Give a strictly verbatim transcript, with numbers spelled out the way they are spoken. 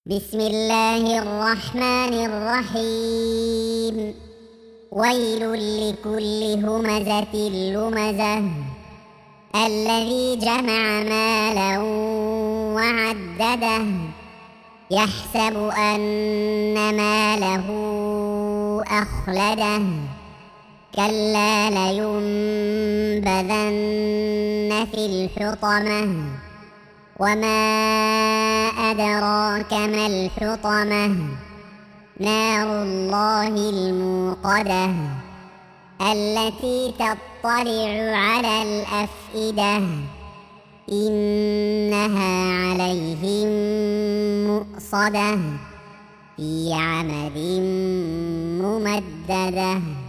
بسم الله الرحمن الرحيم. ويل لكل همزة لمزة الذي جمع مالا وعدده يحسب أن ماله أخلده كلا لينبذن في الحطمة وما أدراك ما الحطمة نار الله الموقدة التي تطلع على الأفئدة إنها عليهم مؤصدة في عمد ممددة.